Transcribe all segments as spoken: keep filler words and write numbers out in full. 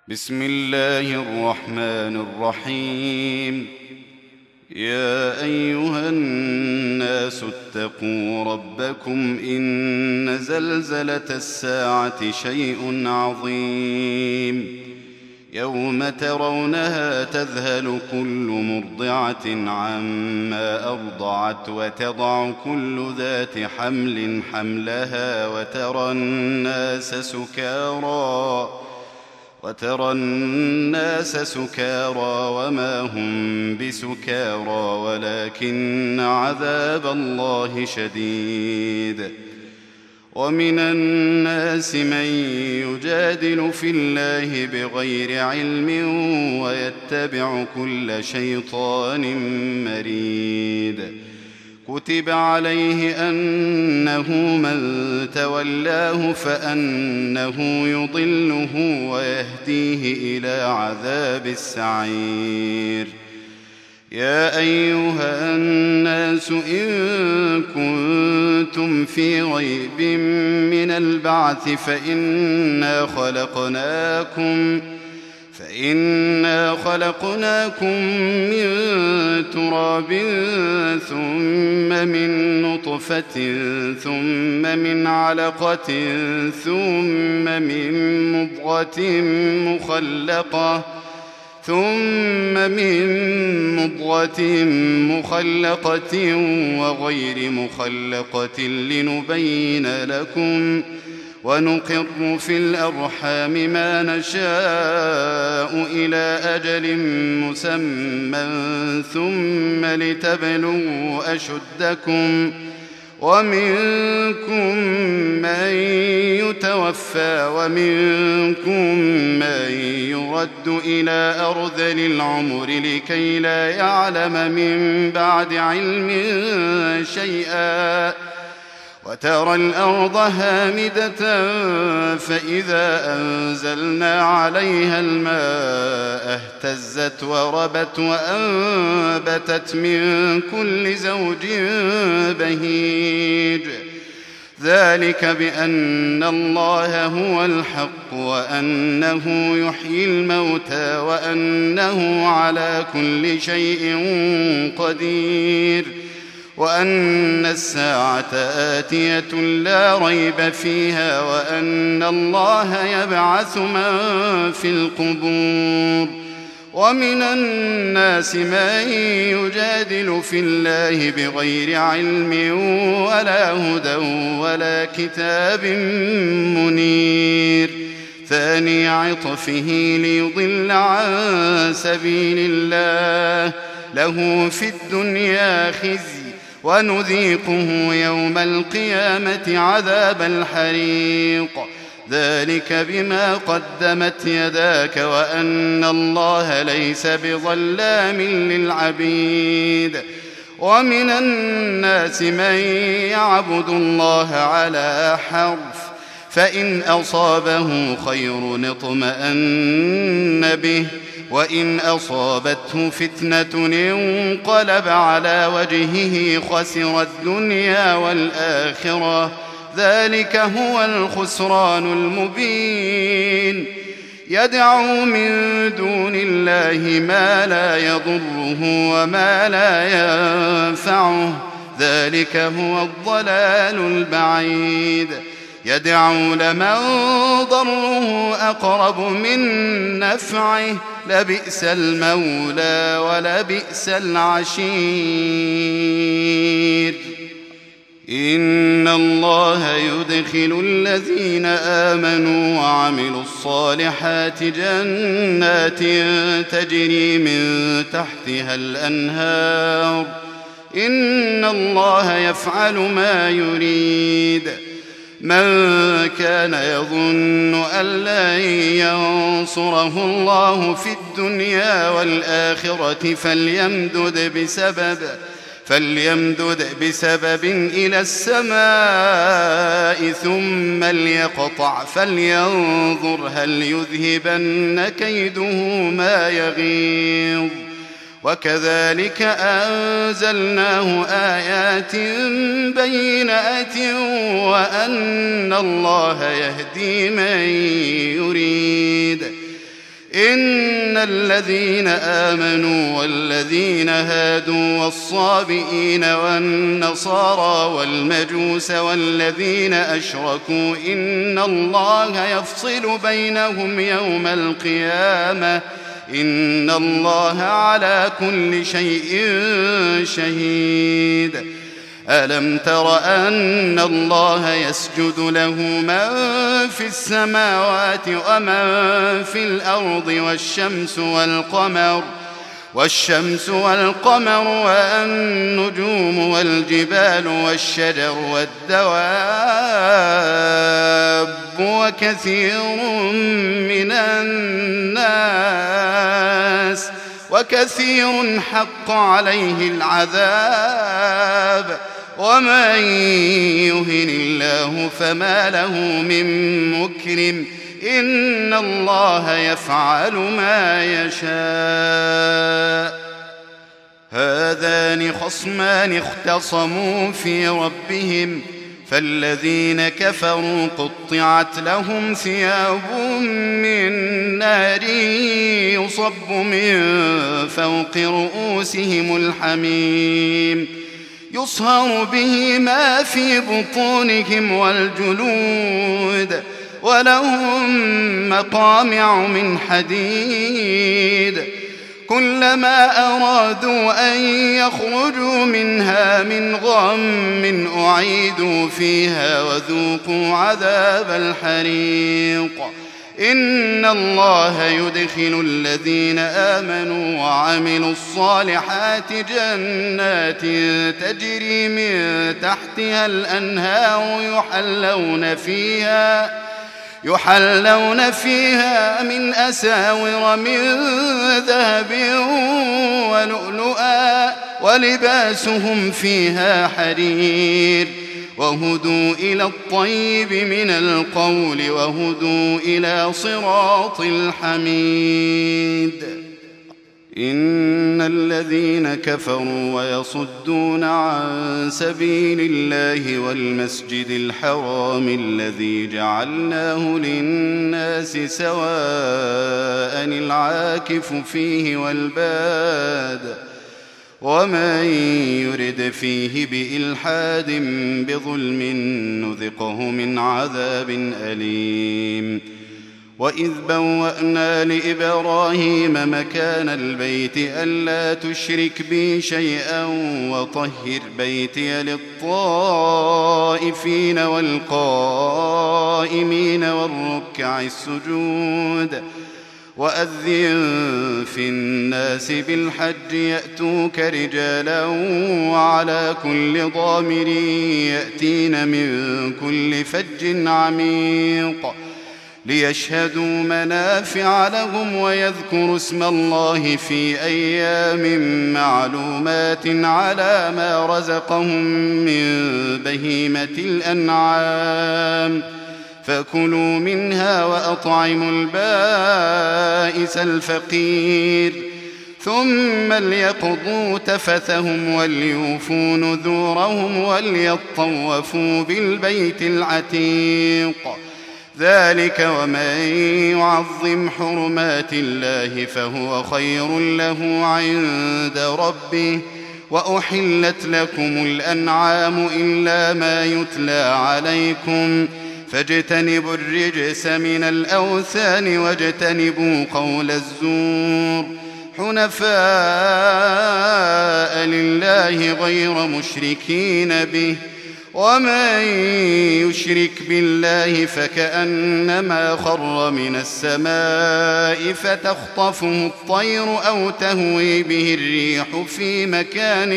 بسم الله الرحمن الرحيم. يا أيها الناس اتقوا ربكم إن زلزلة الساعة شيء عظيم يوم ترونها تذهل كل مرضعة عما أرضعت وتضع كل ذات حمل حملها وترى الناس سكارى وترى الناس سكارى وما هم بسكارى ولكن عذاب الله شديد. ومن الناس من يجادل في الله بغير علم ويتبع كل شيطان مريد. كتب عليه أنه من تولاه فأنه يضله ويهديه إلى عذاب السعير. يا أيها الناس إن كنتم في ريب من البعث فإنا خلقناكم فإنا خلقناكم من تراب ثم من نطفة ثم من علقة ثم من مضغة مخلقة ثم من مضغة مخلقة وغير مخلقة لنبين لكم ونقر في الأرحام ما نشاء إلى أجل مسمى ثم لتبلغوا أشدكم ومنكم من يتوفى ومنكم من يرد إلى أرذل العمر لكي لا يعلم من بعد علم شيئا. وترى الأرض هامدة فإذا أنزلنا عليها الماء اهتزت وربت وأنبتت من كل زوج بهيج. ذلك بأن الله هو الحق وأنه يحيي الموتى وأنه على كل شيء قدير وأن الساعة آتية لا ريب فيها وأن الله يبعث من في القبور. ومن الناس من يجادل في الله بغير علم ولا هدى ولا كتاب منير. ثاني عطفه ليضل عن سبيل الله له في الدنيا خزي ونذيقه يوم القيامة عذاب الحريق. ذلك بما قدمت يداك وأن الله ليس بظلام للعبيد. ومن الناس من يعبد الله على حرف فإن أصابه خير اطمأن به وإن أصابته فتنة انقلب على وجهه خسر الدنيا والآخرة. ذلك هو الخسران المبين. يدعو من دون الله ما لا يضره وما لا ينفعه. ذلك هو الضلال البعيد. يدعو لمن ضره أقرب من نفعه لبئس المولى ولبئس العشير. إن الله يدخل الذين آمنوا وعملوا الصالحات جنات تجري من تحتها الأنهار. إن الله يفعل ما يريد. من كان يظن أن لن ينصره الله في الدنيا والآخرة فليمدد بسبب فليمدد بسبب إلى السماء ثم ليقطع فلينظر هل يذهبن كيده ما يغيظ. وكذلك أنزلناه آيات بينات وأن الله يهدي من يريد. إن الذين آمنوا والذين هادوا والصابئين والنصارى والمجوس والذين أشركوا إن الله يفصل بينهم يوم القيامة إن الله على كل شيء شهيد. ألم تر أن الله يسجد له من في السماوات ومن في الأرض والشمس والقمر والشمس والقمر والنجوم والجبال والشجر والدواب وكثير من الناس وكثير حق عليه العذاب ومن يهن الله فما له من مكرم إن الله يفعل ما يشاء. هذان خصمان اختصموا في ربهم فالذين كفروا قطعت لهم ثياب من نار يصب من فوق رؤوسهم الحميم يصهر به ما في بطونهم والجلود ولهم مقامع من حديد كلما أرادوا أن يخرجوا منها من غم أعيدوا فيها وذوقوا عذاب الحريق. إن الله يدخل الذين آمنوا وعملوا الصالحات جنات تجري من تحتها الأنهار يحلون فيها يحلون فيها من أساور من ذهب ولؤلؤا ولباسهم فيها حرير وهدوا إلى الطيب من القول وهدوا إلى صراط الحميد. إن الذين كفروا ويصدون عن سبيل الله والمسجد الحرام الذي جعلناه للناس سواء العاكف فيه والباد ومن يرد فيه بإلحاد بظلم نذقه من عذاب أليم. وإذ بوأنا لإبراهيم مكان البيت ألا تشرك بي شيئا وطهر بيتي للطائفين والقائمين والركع السجود وأذن في الناس بالحج يأتوك رجالا وعلى كل ضامر يأتين من كل فج عميق ليشهدوا منافع لهم ويذكروا اسم الله في أيام معلومات على ما رزقهم من بهيمة الأنعام فكلوا منها وأطعموا البائس الفقير ثم ليقضوا تفثهم وليوفوا نذورهم وليطوفوا بالبيت العتيق. ذلك ومن يعظم حرمات الله فهو خير له عند ربه. وأحلت لكم الأنعام إلا ما يتلى عليكم فاجتنبوا الرجس من الأوثان واجتنبوا قول الزور حنفاء لله غير مشركين به ومن يشرك بالله فكأنما خر من السماء فتخطفه الطير أو تهوي به الريح في مكان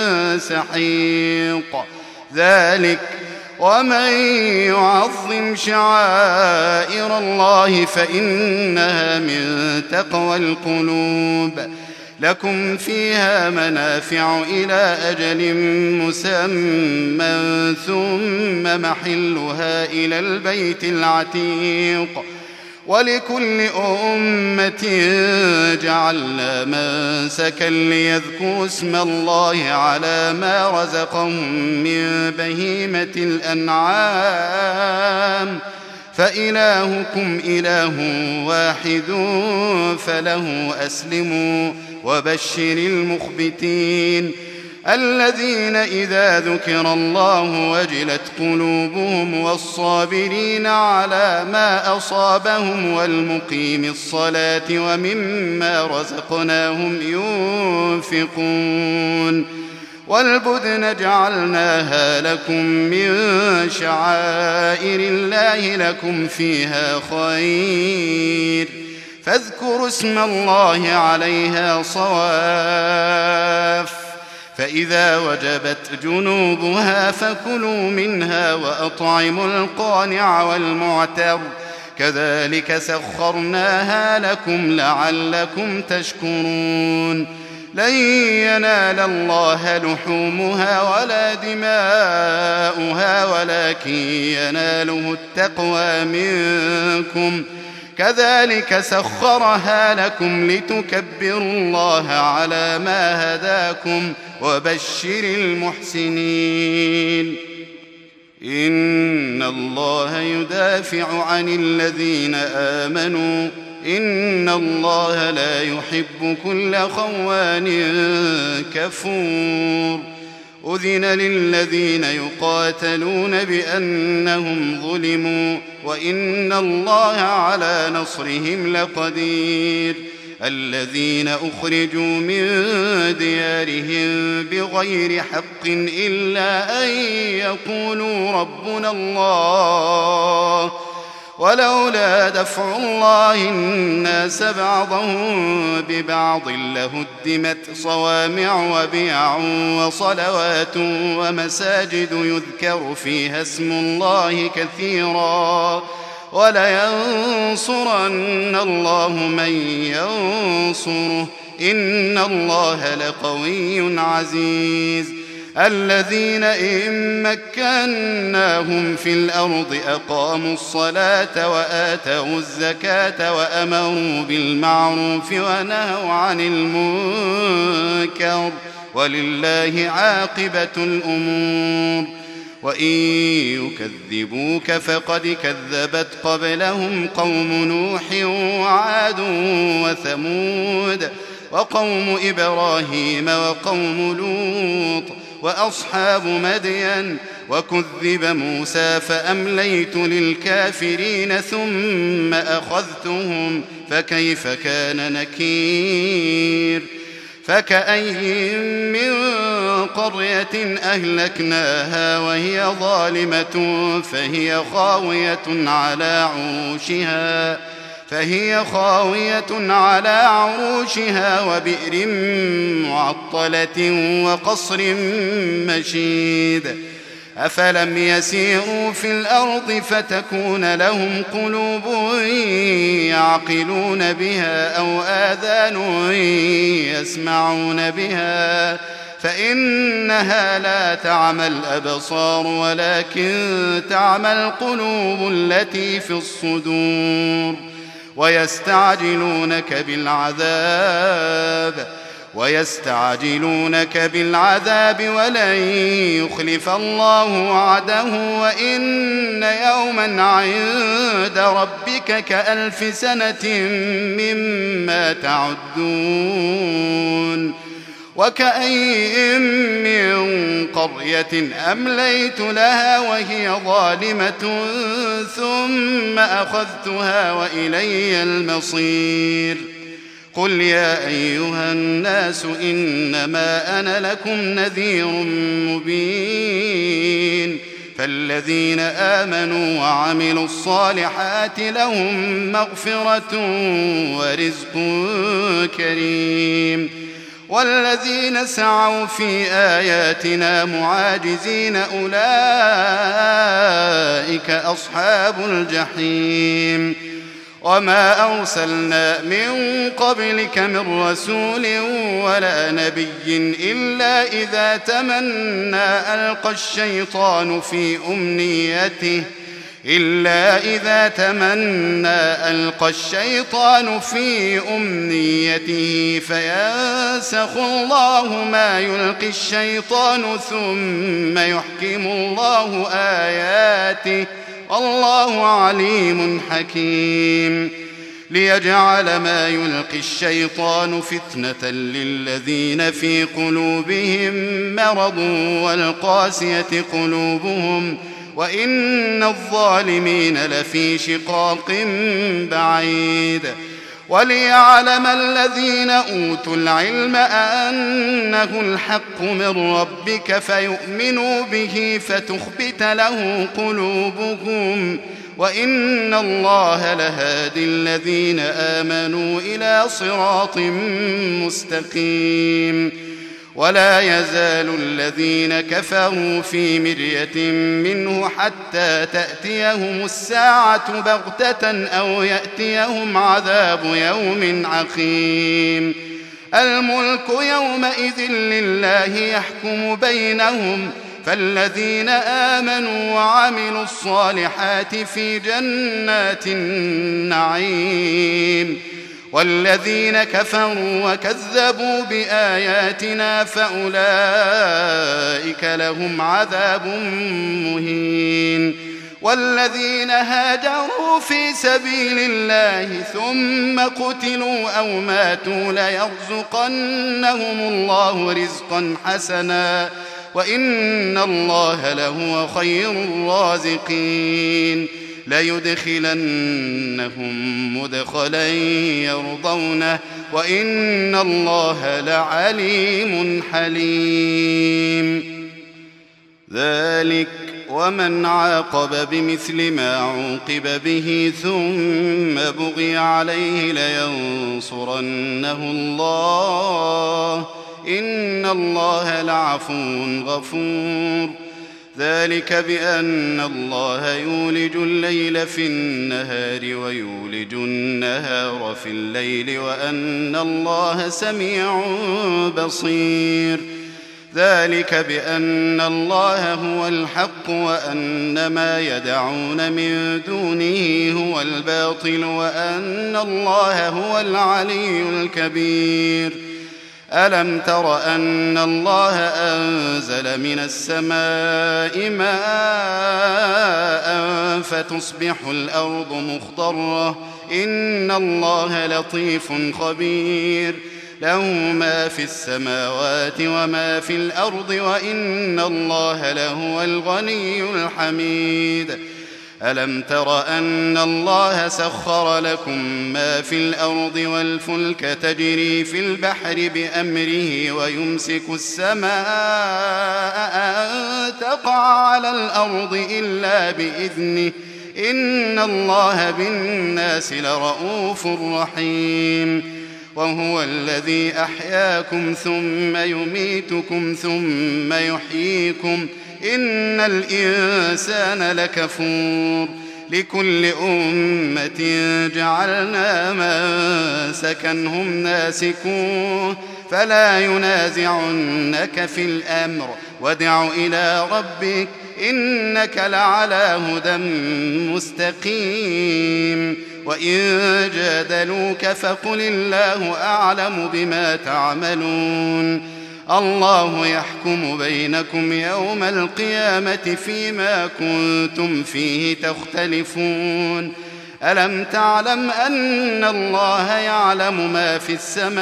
سحيق. ذلك ومن يعظم شعائر الله فإنها من تقوى القلوب. لكم فيها منافع إلى أجل مسمى ثم محلها إلى البيت العتيق. ولكل أمة جعلنا منسكا ليذكروا اسم الله على ما رزقهم من بهيمة الأنعام فإلهكم إله واحد فله أسلموا وبشر المخبتين الذين إذا ذكر الله وجلت قلوبهم والصابرين على ما أصابهم والمقيم الصلاة ومما رزقناهم ينفقون والبدن جعلناها لكم من شعائر الله لكم فيها خير فاذكروا اسم الله عليها صواف فإذا وجبت جنوبها فكلوا منها وأطعموا القانع والمعتر كذلك سخرناها لكم لعلكم تشكرون لن ينال الله لحومها ولا دماؤها ولكن يناله التقوى منكم كذلك سخرها لكم لتكبروا الله على ما هداكم وبشر المحسنين إن الله يدافع عن الذين آمنوا إن الله لا يحب كل خوان كفور أذن للذين يقاتلون بأنهم ظلموا وإن الله على نصرهم لقدير الذين أخرجوا من ديارهم بغير حق إلا أن يقولوا ربنا الله ولولا دفع الله الناس بعضهم ببعض لهدمت صوامع وبيع وصلوات ومساجد يذكر فيها اسم الله كثيرا ولينصرن الله من ينصره إن الله لقوي عزيز الذين إن مكناهم في الأرض أقاموا الصلاة وآتوا الزكاة وأمروا بالمعروف ونهوا عن المنكر ولله عاقبة الأمور وإن يكذبوك فقد كذبت قبلهم قوم نوح وعاد وثمود وقوم إبراهيم وقوم لوط وأصحاب مدين وكذب موسى فأمليت للكافرين ثم أخذتهم فكيف كان نكير فكأي من قرية أهلكناها وهي ظالمة فهي خاوية على عروشها فهي خاوية على عروشها وبئر معطلة وقصر مشيد أفلم يسيروا في الأرض فتكون لهم قلوب يعقلون بها أو آذان يسمعون بها فإنها لا تعمى الأبصار ولكن تعمى القلوب التي في الصدور ويستعجلونك بالعذاب ويستعجلونك بالعذاب ولن يخلف الله وعده وإن يوما عند ربك كألف سنة مما تعدون وكأي من قرية أمليت لها وهي ظالمة ثم أخذتها وإلي المصير قل يا أيها الناس إنما أنا لكم نذير مبين فالذين آمنوا وعملوا الصالحات لهم مغفرة ورزق كريم والذين سعوا في آياتنا معاجزين أولئك أصحاب الجحيم وما أرسلنا من قبلك من رسول ولا نبي إلا إذا تمنى ألقى الشيطان في أمنيته إلا إذا تمنى ألقى الشيطان في أمنيته فينسخ الله ما يلقي الشيطان ثم يحكم الله آياته والله عليم حكيم ليجعل ما يلقي الشيطان فتنة للذين في قلوبهم مرض والقاسية قلوبهم وإن الظالمين لفي شقاق بعيد وليعلم الذين أوتوا العلم أنه الحق من ربك فيؤمنوا به فتخبت له قلوبهم وإن الله لهادي الذين آمنوا إلى صراط مستقيم ولا يزال الذين كفروا في مرية منه حتى تأتيهم الساعة بغتة أو يأتيهم عذاب يوم عقيم الملك يومئذ لله يحكم بينهم فالذين آمنوا وعملوا الصالحات في جنات النعيم والذين كفروا وكذبوا بآياتنا فأولئك لهم عذاب مهين والذين هاجروا في سبيل الله ثم قتلوا أو ماتوا ليرزقنهم الله رزقا حسنا وإن الله لهو خير الرازقين ليدخلنهم مدخلا يرضونه وإن الله لعليم حليم ذلك ومن عاقب بمثل ما عوقب به ثم بغي عليه لينصرنه الله إن الله لعفو غفور ذلك بأن الله يولج الليل في النهار ويولج النهار في الليل وأن الله سميع بصير ذلك بأن الله هو الحق وأن ما يدعون من دونه هو الباطل وأن الله هو العلي الكبير ألم تر أن الله أنزل من السماء ماء فتصبح الأرض مخضرة إن الله لطيف خبير له ما في السماوات وما في الأرض وإن الله لهو الغني الحميد ألم تر أن الله سخر لكم ما في الأرض والفلك تجري في البحر بأمره ويمسك السماء أن تقع على الأرض إلا بإذنه إن الله بالناس لرؤوف رحيم وهو الذي أحياكم ثم يميتكم ثم يحييكم إن الإنسان لكفور لكل أمة جعلنا منسكا هم ناسكوه فلا ينازعنك في الأمر وادع إلى ربك إنك لعلى هدى مستقيم وإن جادلوك فقل الله أعلم بما تعملون الله يحكم بينكم يوم القيامة فيما كنتم فيه تختلفون ألم تعلم أن الله يعلم ما في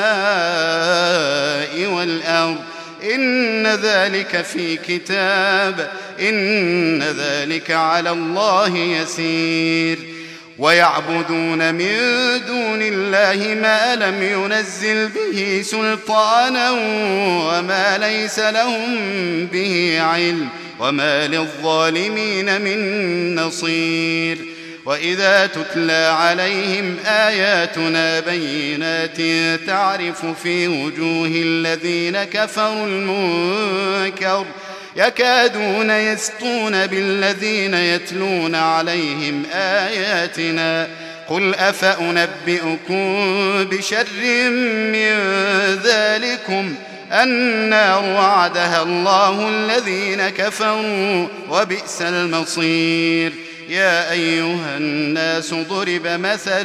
السماء والأرض إن ذلك في كتاب إن ذلك على الله يسير ويعبدون من دون الله ما لم ينزل به سلطانا وما ليس لهم به علم وما للظالمين من نصير وإذا تتلى عليهم آياتنا بينات تعرف في وجوه الذين كفروا المنكر يكادون يسطون بالذين يتلون عليهم آياتنا قل أفأنبئكم بشر من ذلكم النار وعدها الله الذين كفروا وبئس المصير يا أيها الناس ضرب مثل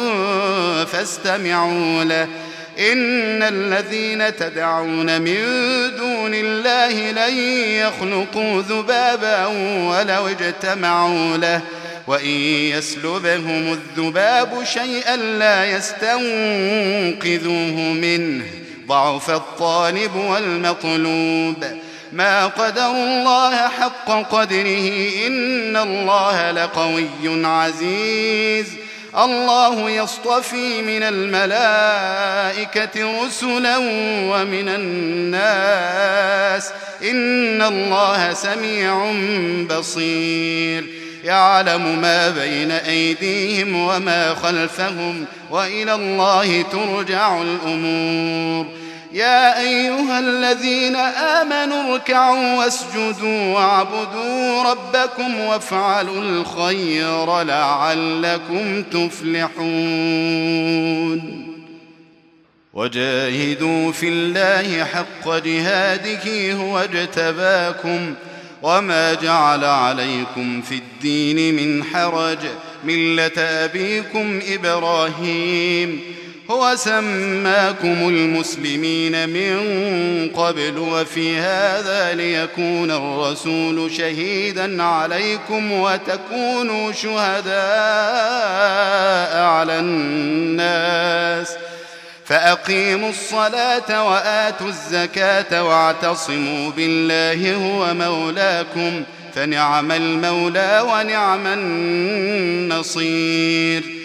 فاستمعوا له إن الذين تدعون من دون الله لن يخلقوا ذبابا ولو اجتمعوا له وإن يسلبهم الذباب شيئا لا يستنقذوه منه ضعف الطالب والمطلوب ما قدروا الله حق قدره إن الله لقوي عزيز الله يصطفي من الملائكة رسلا ومن الناس إن الله سميع بصير يعلم ما بين أيديهم وما خلفهم وإلى الله ترجع الأمور يا أيها الذين آمنوا اركعوا واسجدوا واعبدوا ربكم وافعلوا الخير لعلكم تفلحون وجاهدوا في الله حق جهاده هو اجتباكم وما جعل عليكم في الدين من حرج ملة أبيكم إبراهيم هو سماكم المسلمين من قبل وفي هذا ليكون الرسول شهيدا عليكم وتكونوا شهداء على الناس فأقيموا الصلاة وآتوا الزكاة واعتصموا بالله هو مولاكم فنعم المولى ونعم النصير